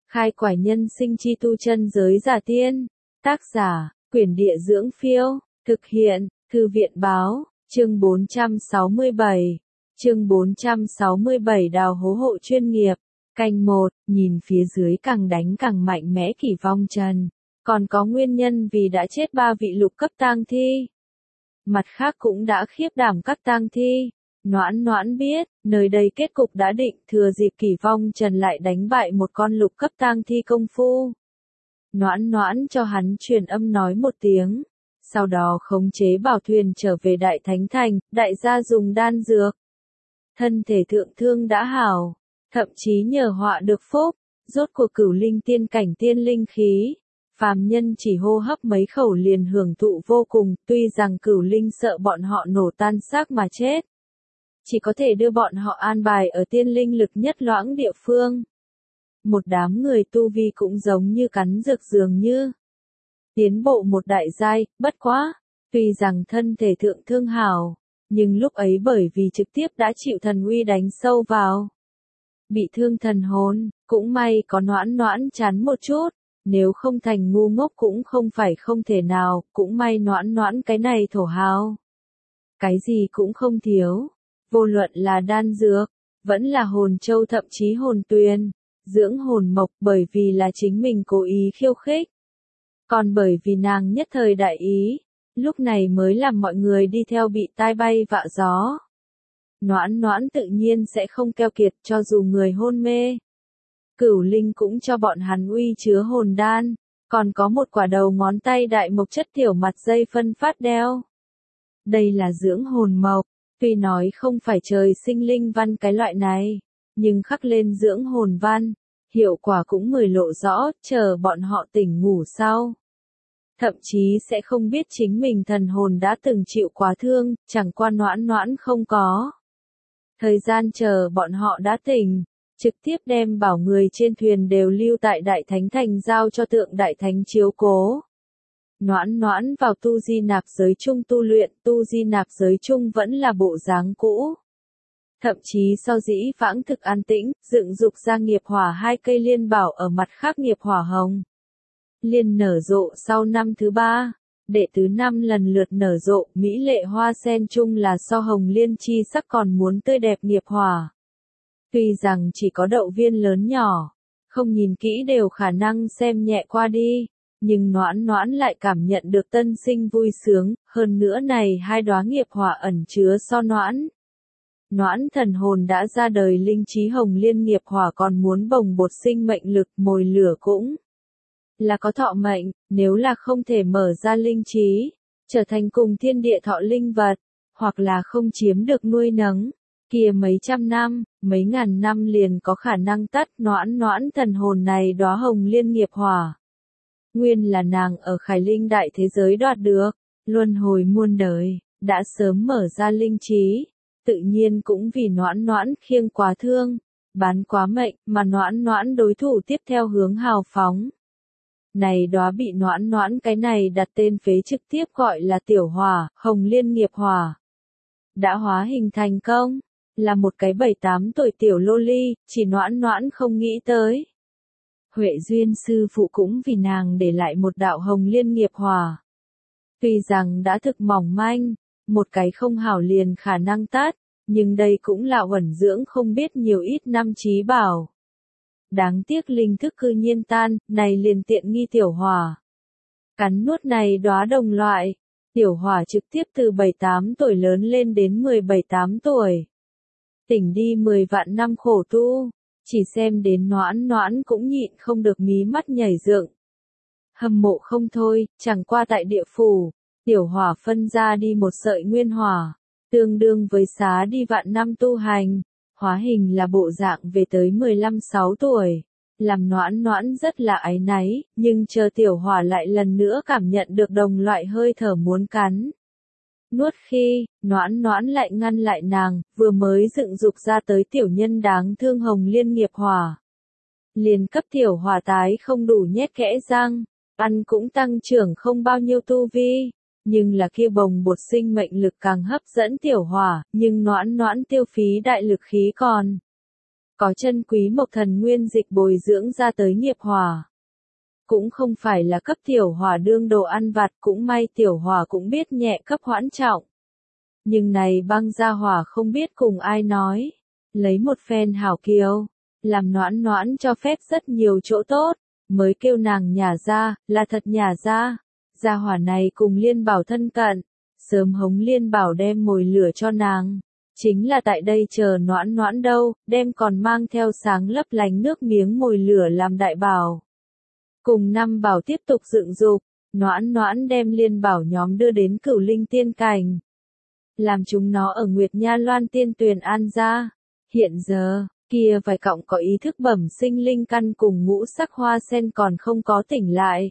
Khai quải nhân sinh chi tu chân giới giả tiên. Tác giả, Quyển Địa Dưỡng Phiêu. Thực hiện, Thư viện Báo. Chương 467. Chương 467 đào hố hộ chuyên nghiệp. Canh 1, nhìn phía dưới càng đánh càng mạnh mẽ Kỷ Vong Trần. Còn có nguyên nhân vì đã chết 3 vị lục cấp tang thi. Mặt khác cũng đã khiếp đảm các tang thi. Noãn Noãn biết, nơi đây kết cục đã định, thừa dịp Kỷ Vong Trần lại đánh bại một con lục cấp tang thi công phu. Noãn Noãn cho hắn truyền âm nói một tiếng, sau đó khống chế bảo thuyền trở về Đại Thánh Thành, đại gia dùng đan dược. Thân thể thượng thương đã hảo, thậm chí nhờ họa được phúc, rốt cuộc cửu linh tiên cảnh tiên linh khí. Phàm nhân chỉ hô hấp mấy khẩu liền hưởng thụ vô cùng, tuy rằng cửu linh sợ bọn họ nổ tan xác mà chết. Chỉ có thể đưa bọn họ an bài ở tiên linh lực nhất loãng địa phương. Một đám người tu vi cũng giống như cắn dược dường như. Tiến bộ một đại giai, bất quá. Tuy rằng thân thể thượng thương hảo, nhưng lúc ấy bởi vì trực tiếp đã chịu thần uy đánh sâu vào. Bị thương thần hồn, cũng may có Noãn Noãn chắn một chút. Nếu không thành ngu ngốc cũng không phải không thể nào, cũng may Noãn Noãn cái này thổ hào. Cái gì cũng không thiếu. Vô luận là đan dược, vẫn là hồn châu thậm chí hồn tuyền, dưỡng hồn mộc bởi vì là chính mình cố ý khiêu khích. Còn bởi vì nàng nhất thời đại ý, lúc này mới làm mọi người đi theo bị tai bay vạ gió. Noãn Noãn tự nhiên sẽ không keo kiệt cho dù người hôn mê. Cửu linh cũng cho bọn hắn uy chứa hồn đan, còn có một quả đầu ngón tay đại mộc chất tiểu mặt dây phân phát đeo. Đây là dưỡng hồn mộc. Tuy nói không phải trời sinh linh văn cái loại này, nhưng khắc lên dưỡng hồn văn, hiệu quả cũng người lộ rõ, chờ bọn họ tỉnh ngủ sau. Thậm chí sẽ không biết chính mình thần hồn đã từng chịu quá thương, chẳng qua Noãn Noãn không có. Thời gian chờ bọn họ đã tỉnh, trực tiếp đem bảo người trên thuyền đều lưu tại Đại Thánh Thành giao cho Tượng Đại Thánh chiếu cố. Noãn Noãn vào tu di nạp giới chung tu luyện, tu di nạp giới chung vẫn là bộ dáng cũ. Thậm chí so dĩ vãng thực an tĩnh, dựng dục ra nghiệp hỏa 2 cây liên bảo ở mặt khác nghiệp hỏa hồng. Liên nở rộ sau năm thứ 3, đệ tứ năm lần lượt nở rộ, mỹ lệ hoa sen chung là so hồng liên chi sắc còn muốn tươi đẹp nghiệp hỏa. Tuy rằng chỉ có đậu viên lớn nhỏ, không nhìn kỹ đều khả năng xem nhẹ qua đi. Nhưng Noãn Noãn lại cảm nhận được tân sinh vui sướng, hơn nữa này 2 đóa nghiệp hỏa ẩn chứa so Noãn. Noãn thần hồn đã ra đời linh trí hồng liên nghiệp hỏa còn muốn bồng bột sinh mệnh lực, mồi lửa cũng là có thọ mệnh, nếu là không thể mở ra linh trí, trở thành cùng thiên địa thọ linh vật, hoặc là không chiếm được nuôi nấng, kia mấy trăm năm, mấy ngàn năm liền có khả năng tắt Noãn Noãn thần hồn này đóa hồng liên nghiệp hỏa. Nguyên là nàng ở Khải Linh đại thế giới đoạt được, luân hồi muôn đời, đã sớm mở ra linh trí, tự nhiên cũng vì Noãn Noãn khiêng quá thương, bán quá mệnh, mà Noãn Noãn đối thủ tiếp theo hướng hào phóng. Này đóa bị Noãn Noãn cái này đặt tên phế trực tiếp gọi là tiểu hỏa, hồng liên nghiệp hỏa. Đã hóa hình thành công, là một cái 7-8 tuổi tiểu lô ly, chỉ Noãn Noãn không nghĩ tới. Huệ Duyên sư phụ cũng vì nàng để lại một đạo hồng liên nghiệp hỏa. Tuy rằng đã thực mỏng manh, một cái không hảo liền khả năng tát, nhưng đây cũng là uẩn dưỡng không biết nhiều ít năm trí bảo. Đáng tiếc linh thức cư nhiên tan, này liền tiện nghi tiểu hỏa. Cắn nuốt này đóa đồng loại, tiểu hỏa trực tiếp từ 7-8 tuổi lớn lên đến 17-8 tuổi. Tỉnh đi 10 vạn năm khổ tu. Chỉ xem đến Noãn Noãn cũng nhịn không được mí mắt nhảy dựng. Hâm mộ không thôi, chẳng qua tại địa phủ, tiểu hỏa phân ra đi một sợi nguyên hỏa, tương đương với xá đi vạn năm tu hành, hóa hình là bộ dạng về tới 15-6 tuổi. Làm Noãn Noãn rất là áy náy, nhưng chờ tiểu hỏa lại lần nữa cảm nhận được đồng loại hơi thở muốn cắn. Nuốt khi, Noãn Noãn lại ngăn lại nàng, vừa mới dựng dục ra tới tiểu nhân đáng thương hồng liên nghiệp hỏa. Liền cấp tiểu hỏa tái không đủ nhét kẽ răng, ăn cũng tăng trưởng không bao nhiêu tu vi, nhưng là kia bồng bột sinh mệnh lực càng hấp dẫn tiểu hỏa, nhưng Noãn Noãn tiêu phí đại lực khí còn có chân quý mộc thần nguyên dịch bồi dưỡng ra tới nghiệp hỏa. Cũng không phải là cấp tiểu hỏa đương đồ ăn vặt, cũng may tiểu hỏa cũng biết nhẹ cấp hoãn trọng. Nhưng này băng gia hỏa không biết cùng ai nói, lấy một phen hảo kiều, làm Noãn Noãn cho phép rất nhiều chỗ tốt, mới kêu nàng nhả ra, là thật nhả ra. Gia hỏa này cùng Liên Bảo thân cận, sớm hống Liên Bảo đem mồi lửa cho nàng. Chính là tại đây chờ Noãn Noãn đâu, đem còn mang theo sáng lấp lánh nước miếng mồi lửa làm đại bảo. Cùng năm bảo tiếp tục dựng dục, Noãn Noãn đem Liên Bảo nhóm đưa đến Cửu Linh Tiên Cảnh. Làm chúng nó ở Nguyệt Nha Loan Tiên Tuyền an ra. Hiện giờ, kia vài cọng có ý thức bẩm sinh linh căn cùng ngũ sắc hoa sen còn không có tỉnh lại.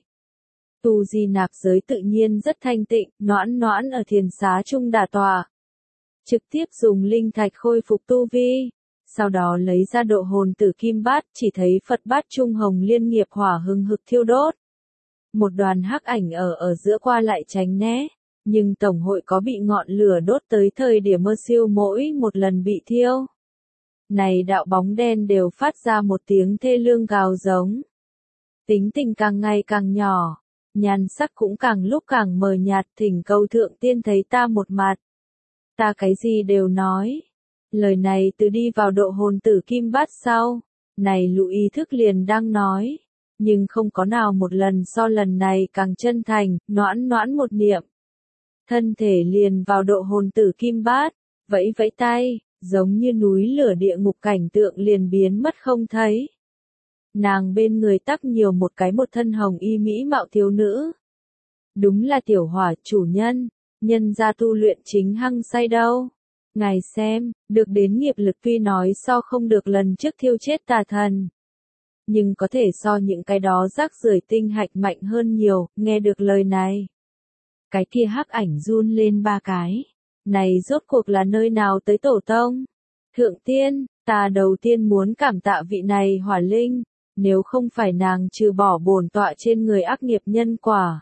Tu di nạp giới tự nhiên rất thanh tịnh, Noãn Noãn ở thiền xá trung đả tọa. Trực tiếp dùng linh thạch khôi phục tu vi, sau đó lấy ra độ hồn tử kim bát, chỉ thấy Phật bát trung hồng liên nghiệp hỏa hừng hực thiêu đốt. Một đoàn hắc ảnh ở giữa qua lại tránh né, nhưng tổng hội có bị ngọn lửa đốt tới thời điểm mơ siêu mỗi một lần bị thiêu. Này đạo bóng đen đều phát ra một tiếng thê lương gào giống. Tính tình càng ngày càng nhỏ, nhan sắc cũng càng lúc càng mờ nhạt, thỉnh cầu thượng tiên thấy ta một mặt. Ta cái gì đều nói. Lời này từ đi vào độ hồn tử kim bát sau, này lũ ý thức liền đang nói, nhưng không có nào một lần so lần này càng chân thành, Noãn Noãn một niệm. Thân thể liền vào độ hồn tử kim bát, vẫy vẫy tay, giống như núi lửa địa ngục cảnh tượng liền biến mất không thấy. Nàng bên người tắc nhiều một thân hồng y mỹ mạo thiếu nữ. Đúng là tiểu hỏa chủ nhân, nhân gia tu luyện chính hăng say đâu. Ngài xem, được đến nghiệp lực tuy nói so không được lần trước thiêu chết tà thần. Nhưng có thể so những cái đó rác rưởi tinh hạch mạnh hơn nhiều, nghe được lời này. Cái kia hắc ảnh run lên ba cái. Này rốt cuộc là nơi nào tới tổ tông? Thượng tiên, ta đầu tiên muốn cảm tạ vị này hỏa linh, nếu không phải nàng trừ bỏ bổn tọa trên người ác nghiệp nhân quả.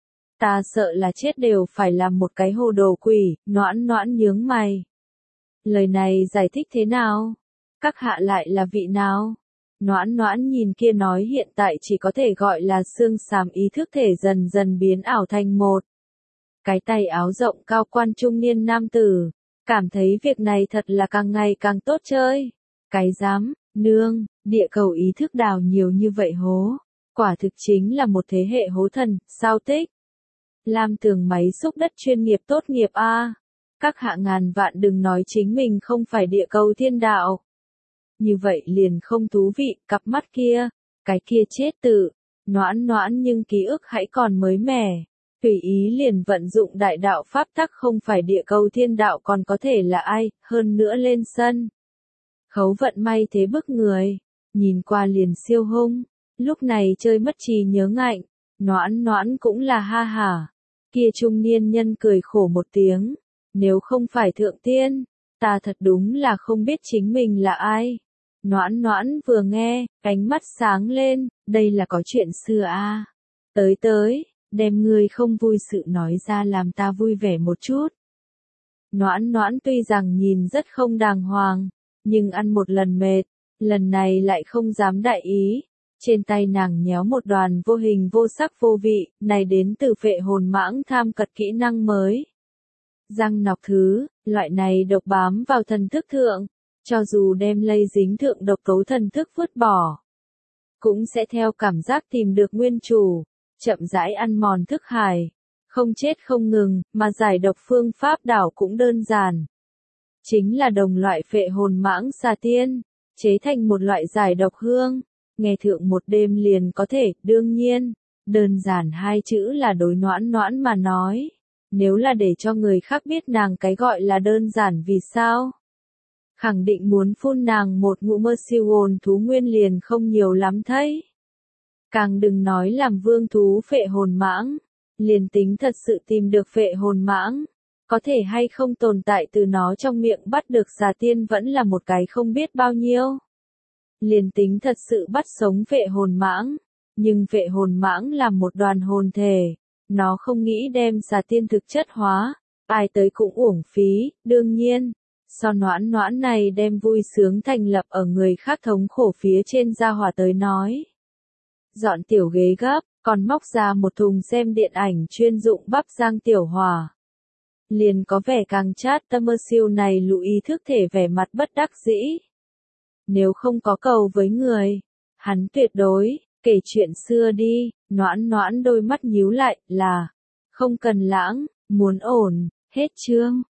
Ta sợ là chết đều phải làm một cái hồ đồ quỷ, Noãn Noãn nhướng mày. Lời này giải thích thế nào? Các hạ lại là vị nào? Noãn Noãn nhìn kia nói hiện tại chỉ có thể gọi là xương xàm ý thức thể dần dần biến ảo thành một. Cái tay áo rộng cao quan trung niên nam tử, cảm thấy việc này thật là càng ngày càng tốt chơi. Cái dám, nương, địa cầu ý thức đào nhiều như vậy hố. Quả thực chính là một thế hệ hố thần, sao tích. Lam Tường máy xúc đất chuyên nghiệp tốt nghiệp a. Các hạ ngàn vạn đừng nói chính mình không phải địa cầu thiên đạo. Như vậy liền không thú vị, cặp mắt kia, cái kia chết tự, Noãn Noãn nhưng ký ức hãy còn mới mẻ. Tùy ý liền vận dụng đại đạo pháp tắc không phải địa cầu thiên đạo còn có thể là ai, hơn nữa lên sân. Khấu vận may thế bức người, nhìn qua liền siêu hung, lúc này chơi mất trí nhớ ngạnh, Noãn Noãn cũng là ha hả. Kia trung niên nhân cười khổ một tiếng, nếu không phải thượng tiên, ta thật đúng là không biết chính mình là ai. Noãn Noãn vừa nghe, cánh mắt sáng lên, đây là có chuyện xưa a. Tới, đem ngươi không vui sự nói ra làm ta vui vẻ một chút. Noãn Noãn tuy rằng nhìn rất không đàng hoàng, nhưng ăn một lần mệt, lần này lại không dám đại ý. Trên tay nàng nhéo một đoàn vô hình vô sắc vô vị, này đến từ phệ hồn mãng tham cật kỹ năng mới. Răng nọc thứ, loại này độc bám vào thần thức thượng, cho dù đem lây dính thượng độc tố thần thức vứt bỏ, cũng sẽ theo cảm giác tìm được nguyên chủ, chậm rãi ăn mòn thức hải, không chết không ngừng, mà giải độc phương pháp đảo cũng đơn giản. Chính là đồng loại phệ hồn mãng xà tiên, chế thành một loại giải độc hương, nghe thượng một đêm liền có thể, đương nhiên, đơn giản hai chữ là đối Noãn Noãn mà nói. Nếu là để cho người khác biết nàng cái gọi là đơn giản vì sao? Khẳng định muốn phun nàng một ngụm mơ siêu hồn thú nguyên liền không nhiều lắm thấy. Càng đừng nói làm vương thú phệ hồn mãng, liền tính thật sự tìm được phệ hồn mãng, có thể hay không tồn tại từ nó trong miệng bắt được xà tiên vẫn là một cái không biết bao nhiêu. Liền tính thật sự bắt sống phệ hồn mãng, nhưng phệ hồn mãng là một đoàn hồn thể, nó không nghĩ đem xà tiên thực chất hóa, ai tới cũng uổng phí, đương nhiên, So Noãn Noãn này đem vui sướng thành lập ở người khác thống khổ phía trên Gia Hỏa tới nói. Dọn tiểu ghế gấp, còn móc ra một thùng xem điện ảnh chuyên dụng bắp rang tiểu Hòa. Liền có vẻ càng chát tâm mơ siêu này lũ ý thức thể vẻ mặt bất đắc dĩ. Nếu không có cầu với người, hắn tuyệt đối, kể chuyện xưa đi, Noãn Noãn đôi mắt nhíu lại, là, không cần lãng, muốn ổn, hết chương.